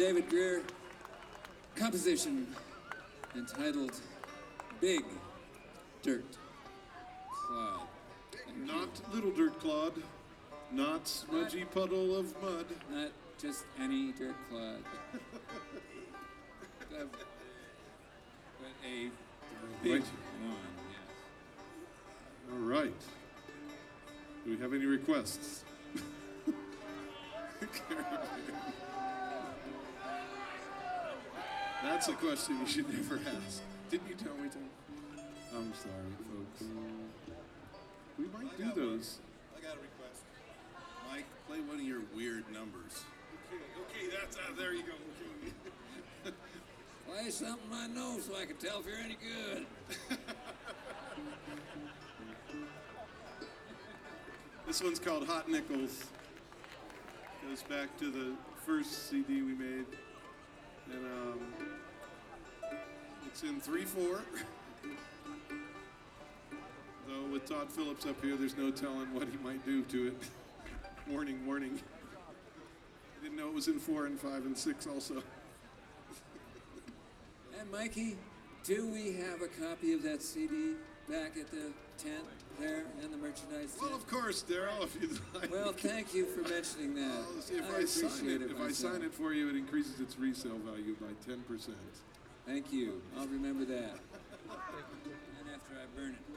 David Greer composition entitled Big Dirt Clod. Not Little Dirt Clod, not smudgy puddle of mud. Not just any dirt clod. But a big one, yes. All right. Do we have any requests? That's a question you should never ask. Didn't you tell me to? I'm sorry, folks. We might do those. I got a request. Mike, play one of your weird numbers. Okay, that's there you go. Play something I know so I can tell if you're any good. This one's called Hot Nickels. Goes back to the first CD we made. And it's in 3/4. Though with Todd Phillips up here, there's no telling what he might do to it. Warning, warning. I didn't know it was in 4 and 5 and 6 also. And Mikey, do we have a copy of that CD back at the tent there in the merchandise tent? Well, of course, Daryl, if you'd like. Well, thank you for mentioning that. Well, if I sign it for you, it increases its resale value by 10%. Thank you. I'll remember that. And after I burn it.